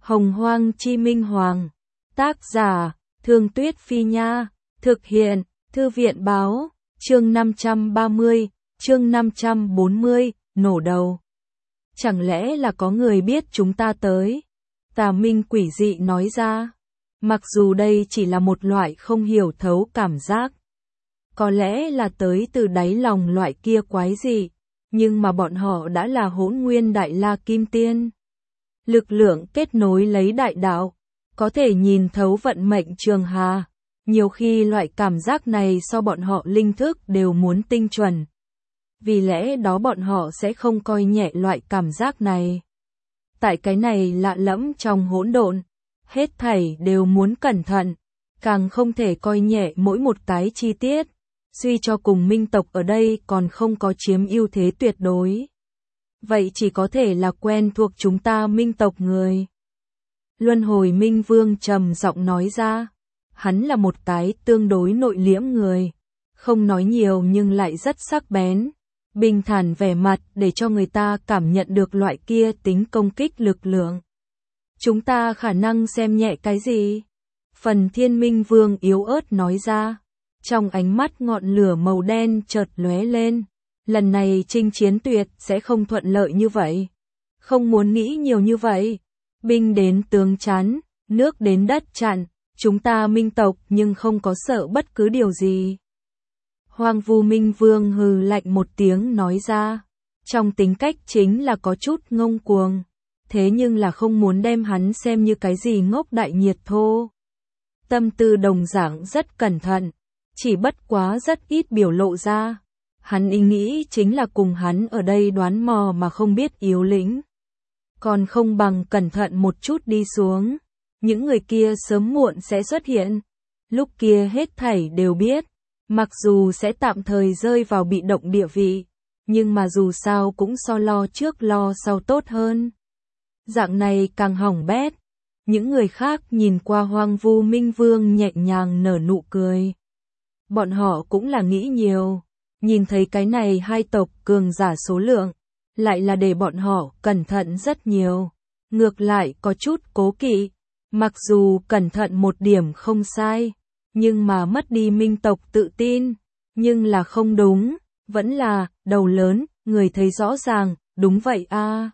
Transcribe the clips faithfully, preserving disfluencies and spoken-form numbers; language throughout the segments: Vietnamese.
Hồng Hoang Chi Minh Hoàng. Tác giả, Thương Tuyết Phi Nha. Thực hiện, Thư viện Báo. Chương năm trăm ba mươi, chương năm trăm bốn mươi, nổ đầu. Chẳng lẽ là có người biết chúng ta tới? Tà Minh quỷ dị nói ra. Mặc dù đây chỉ là một loại không hiểu thấu cảm giác. Có lẽ là tới từ đáy lòng loại kia quái dị. Nhưng mà bọn họ đã là Hỗn Nguyên Đại La Kim Tiên. Lực lượng kết nối lấy đại đạo. Có thể nhìn thấu vận mệnh trường hà. Nhiều khi loại cảm giác này so bọn họ linh thức đều muốn tinh chuẩn. Vì lẽ đó bọn họ sẽ không coi nhẹ loại cảm giác này. Tại cái này lạ lẫm trong hỗn độn, hết thảy đều muốn cẩn thận, càng không thể coi nhẹ mỗi một cái chi tiết. Suy cho cùng minh tộc ở đây còn không có chiếm ưu thế tuyệt đối. Vậy chỉ có thể là quen thuộc chúng ta minh tộc người. Luân hồi Minh Vương trầm giọng nói ra. Hắn là một cái tương đối nội liễm người. Không nói nhiều nhưng lại rất sắc bén. Bình thản vẻ mặt để cho người ta cảm nhận được loại kia tính công kích lực lượng. Chúng ta khả năng xem nhẹ cái gì? Phần Thiên Minh Vương yếu ớt nói ra. Trong ánh mắt ngọn lửa màu đen chợt lóe lên. Lần này chinh chiến tuyệt sẽ không thuận lợi như vậy. Không muốn nghĩ nhiều như vậy. Binh đến tướng chắn, nước đến đất chặn. Chúng ta minh tộc nhưng không có sợ bất cứ điều gì. Hoang Vu Minh Vương hừ lạnh một tiếng nói ra. Trong tính cách chính là có chút ngông cuồng. Thế nhưng là không muốn đem hắn xem như cái gì ngốc đại nhiệt thô. Tâm tư đồng dạng rất cẩn thận. Chỉ bất quá rất ít biểu lộ ra. Hắn ý nghĩ chính là cùng hắn ở đây đoán mò mà không biết yếu lĩnh. Còn không bằng cẩn thận một chút đi xuống. Những người kia sớm muộn sẽ xuất hiện. Lúc kia hết thảy đều biết. Mặc dù sẽ tạm thời rơi vào bị động địa vị. Nhưng mà dù sao cũng so lo trước lo sau tốt hơn. Dạng này càng hỏng bét. Những người khác nhìn qua Hoang Vu Minh Vương nhẹ nhàng nở nụ cười. Bọn họ cũng là nghĩ nhiều. Nhìn thấy cái này hai tộc cường giả số lượng. Lại là để bọn họ cẩn thận rất nhiều. Ngược lại có chút cố kỵ. Mặc dù cẩn thận một điểm không sai. Nhưng mà mất đi minh tộc tự tin. Nhưng là không đúng. Vẫn là đầu lớn. Người thấy rõ ràng. Đúng vậy a à.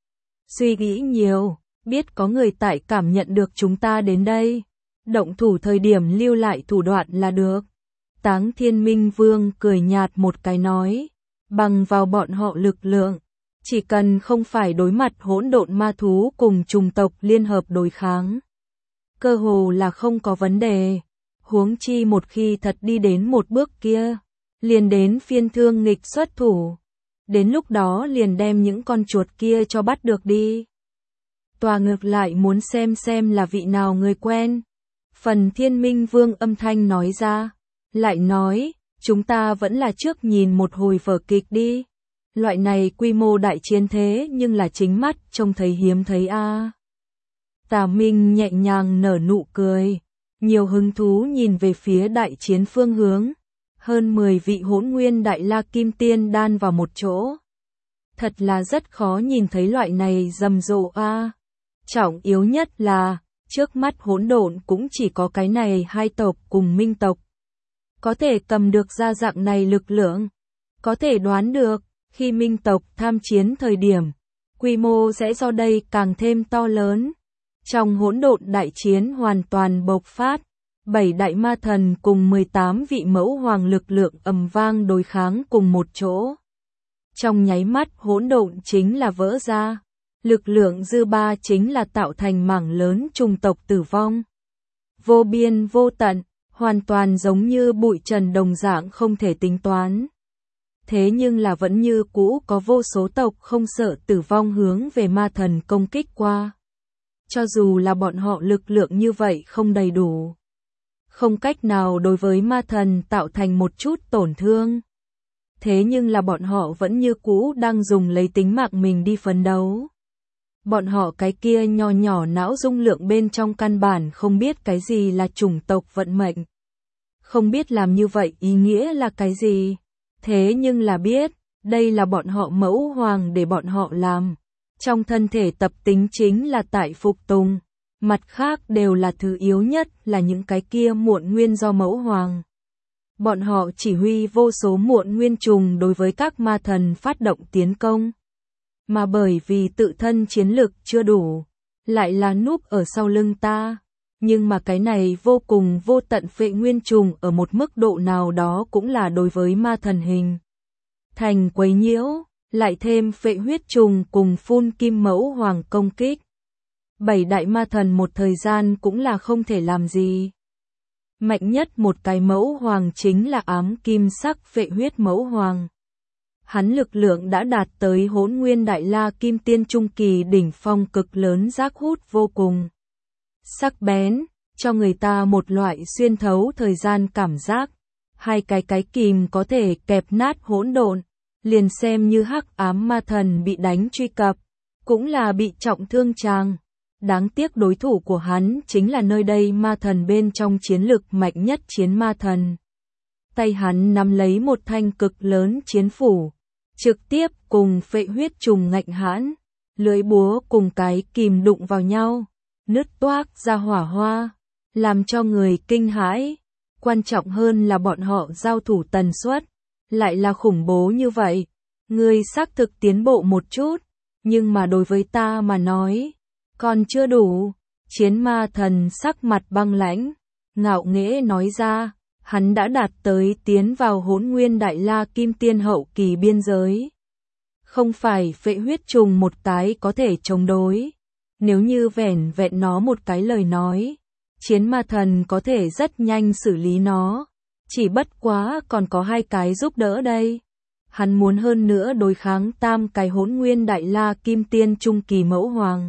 Suy nghĩ nhiều. Biết có người tại cảm nhận được chúng ta đến đây. Động thủ thời điểm lưu lại thủ đoạn là được. Táng Thiên Minh Vương cười nhạt một cái nói. Bằng vào bọn họ lực lượng. Chỉ cần không phải đối mặt hỗn độn ma thú cùng trùng tộc liên hợp đối kháng. Cơ hồ là không có vấn đề. Huống chi một khi thật đi đến một bước kia. Liền đến phiên Thương Nghịch xuất thủ. Đến lúc đó liền đem những con chuột kia cho bắt được đi. Tòa ngược lại muốn xem xem là vị nào người quen. Phần Thiên Minh Vương âm thanh nói ra. Lại nói, chúng ta vẫn là trước nhìn một hồi vở kịch đi. Loại này quy mô đại chiến thế nhưng là chính mắt trông thấy hiếm thấy a. À. Tà Minh nhẹ nhàng nở nụ cười. Nhiều hứng thú nhìn về phía đại chiến phương hướng. Hơn mười vị Hỗn Nguyên Đại La Kim Tiên đan vào một chỗ. Thật là rất khó nhìn thấy loại này rầm rộ a. À. Trọng yếu nhất là, trước mắt hỗn độn cũng chỉ có cái này hai tộc cùng minh tộc. Có thể cầm được ra dạng này lực lượng. Có thể đoán được, khi minh tộc tham chiến thời điểm, quy mô sẽ do đây càng thêm to lớn. Trong hỗn độn đại chiến hoàn toàn bộc phát, bảy đại ma thần cùng mười tám vị mẫu hoàng lực lượng ầm vang đối kháng cùng một chỗ. Trong nháy mắt hỗn độn chính là vỡ ra. Lực lượng dư ba chính là tạo thành mảng lớn trùng tộc tử vong. Vô biên vô tận, hoàn toàn giống như bụi trần đồng dạng không thể tính toán. Thế nhưng là vẫn như cũ có vô số tộc không sợ tử vong hướng về ma thần công kích qua. Cho dù là bọn họ lực lượng như vậy không đầy đủ. Không cách nào đối với ma thần tạo thành một chút tổn thương. Thế nhưng là bọn họ vẫn như cũ đang dùng lấy tính mạng mình đi phấn đấu. Bọn họ cái kia nho nhỏ não dung lượng bên trong căn bản không biết cái gì là chủng tộc vận mệnh. Không biết làm như vậy ý nghĩa là cái gì. Thế nhưng là biết, đây là bọn họ mẫu hoàng để bọn họ làm. Trong thân thể tập tính chính là tại phục tùng, mặt khác đều là thứ yếu nhất là những cái kia muộn nguyên do mẫu hoàng. Bọn họ chỉ huy vô số muộn nguyên trùng đối với các ma thần phát động tiến công. Mà bởi vì tự thân chiến lực chưa đủ, lại là núp ở sau lưng ta. Nhưng mà cái này vô cùng vô tận phệ nguyên trùng ở một mức độ nào đó cũng là đối với ma thần hình thành quấy nhiễu, lại thêm phệ huyết trùng cùng phun kim mẫu hoàng công kích. Bảy đại ma thần một thời gian cũng là không thể làm gì. Mạnh nhất một cái mẫu hoàng chính là ám kim sắc phệ huyết mẫu hoàng. Hắn lực lượng đã đạt tới hỗn nguyên đại la kim tiên trung kỳ đỉnh phong cực lớn, giác hút vô cùng sắc bén, cho người ta một loại xuyên thấu thời gian cảm giác. Hai cái cái kìm có thể kẹp nát hỗn độn, liền xem như hắc ám ma thần bị đánh truy cập, cũng là bị trọng thương chàng. Đáng tiếc đối thủ của hắn chính là nơi đây ma thần bên trong chiến lực mạnh nhất chiến ma thần. Tay hắn nắm lấy một thanh cực lớn chiến phủ, trực tiếp cùng phệ huyết trùng ngạnh hãn, lưỡi búa cùng cái kìm đụng vào nhau, nứt toác ra hỏa hoa, làm cho người kinh hãi. Quan trọng hơn là bọn họ giao thủ tần suất lại là khủng bố như vậy. Ngươi xác thực tiến bộ một chút, nhưng mà đối với ta mà nói, còn chưa đủ. Chiến ma thần sắc mặt băng lãnh, ngạo nghễ nói ra, hắn đã đạt tới tiến vào hỗn nguyên đại la kim tiên hậu kỳ biên giới. Không phải phệ huyết trùng một cái có thể chống đối. Nếu như vẻn vẹn nó một cái lời nói, chiến ma thần có thể rất nhanh xử lý nó. Chỉ bất quá còn có hai cái giúp đỡ đây. Hắn muốn hơn nữa đối kháng tam cái hỗn nguyên đại la kim tiên trung kỳ mẫu hoàng.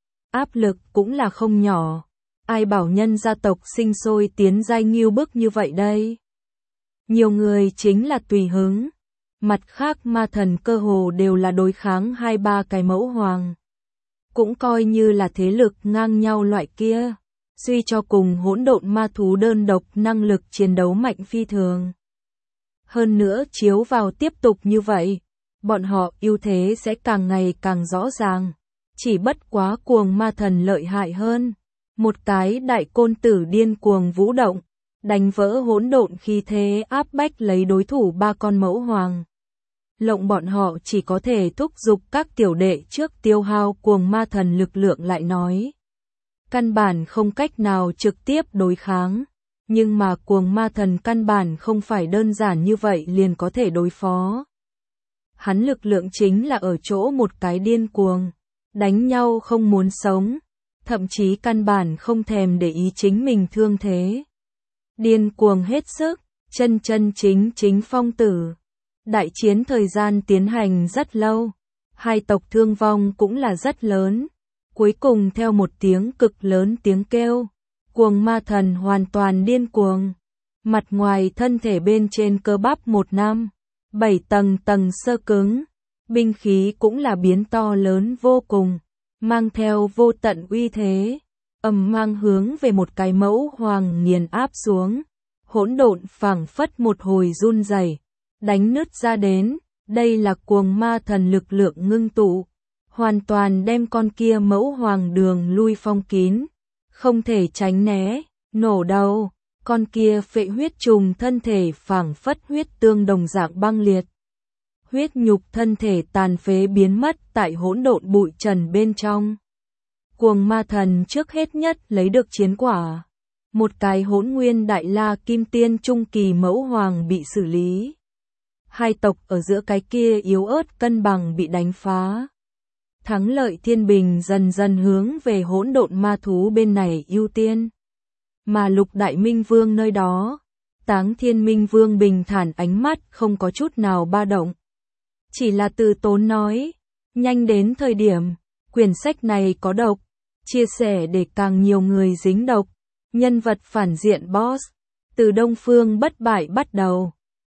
Áp lực cũng là không nhỏ. Ai bảo nhân gia tộc sinh sôi tiến giai nghiêu bức như vậy đây. Nhiều người chính là tùy hứng. Mặt khác ma thần cơ hồ đều là đối kháng hai ba cái mẫu hoàng. Cũng coi như là thế lực ngang nhau loại kia. Suy cho cùng hỗn độn ma thú đơn độc năng lực chiến đấu mạnh phi thường. Hơn nữa chiếu vào tiếp tục như vậy, bọn họ ưu thế sẽ càng ngày càng rõ ràng. Chỉ bất quá cuồng ma thần lợi hại hơn. Một cái đại côn tử điên cuồng vũ động, đánh vỡ hỗn độn khí thế áp bách lấy đối thủ ba con mẫu hoàng. Lộng bọn họ chỉ có thể thúc giục các tiểu đệ trước tiêu hao cuồng ma thần lực lượng lại nói. Căn bản không cách nào trực tiếp đối kháng, nhưng mà cuồng ma thần căn bản không phải đơn giản như vậy liền có thể đối phó. Hắn lực lượng chính là ở chỗ một cái điên cuồng, đánh nhau không muốn sống, thậm chí căn bản không thèm để ý chính mình thương thế. Điên cuồng hết sức, chân chân chính chính phong tử. Đại chiến thời gian tiến hành rất lâu, hai tộc thương vong cũng là rất lớn. Cuối cùng theo một tiếng cực lớn tiếng kêu, cuồng ma thần hoàn toàn điên cuồng. Mặt ngoài thân thể bên trên cơ bắp một năm, bảy tầng tầng sơ cứng, binh khí cũng là biến to lớn vô cùng, mang theo vô tận uy thế, ầm mang hướng về một cái mẫu hoàng nghiền áp xuống. Hỗn độn phảng phất một hồi run rẩy, đánh nứt ra đến. Đây là cuồng ma thần lực lượng ngưng tụ, hoàn toàn đem con kia mẫu hoàng đường lui phong kín, không thể tránh né, nổ đầu. Con kia phệ huyết trùng thân thể phảng phất huyết tương đồng dạng băng liệt. Huyết nhục thân thể tàn phế biến mất tại hỗn độn bụi trần bên trong. Cuồng ma thần trước hết nhất lấy được chiến quả. Một cái hỗn nguyên đại la kim tiên trung kỳ mẫu hoàng bị xử lý. Hai tộc ở giữa cái kia yếu ớt cân bằng bị đánh phá. Thắng lợi thiên bình dần dần hướng về hỗn độn ma thú bên này ưu tiên. Mà lục đại minh vương nơi đó, Táng Thiên Minh Vương bình thản ánh mắt không có chút nào ba động. Chỉ là từ tốn nói, nhanh đến thời điểm, quyển sách này có độc, chia sẻ để càng nhiều người dính độc. Nhân vật phản diện boss, từ Đông Phương bất bại bắt đầu,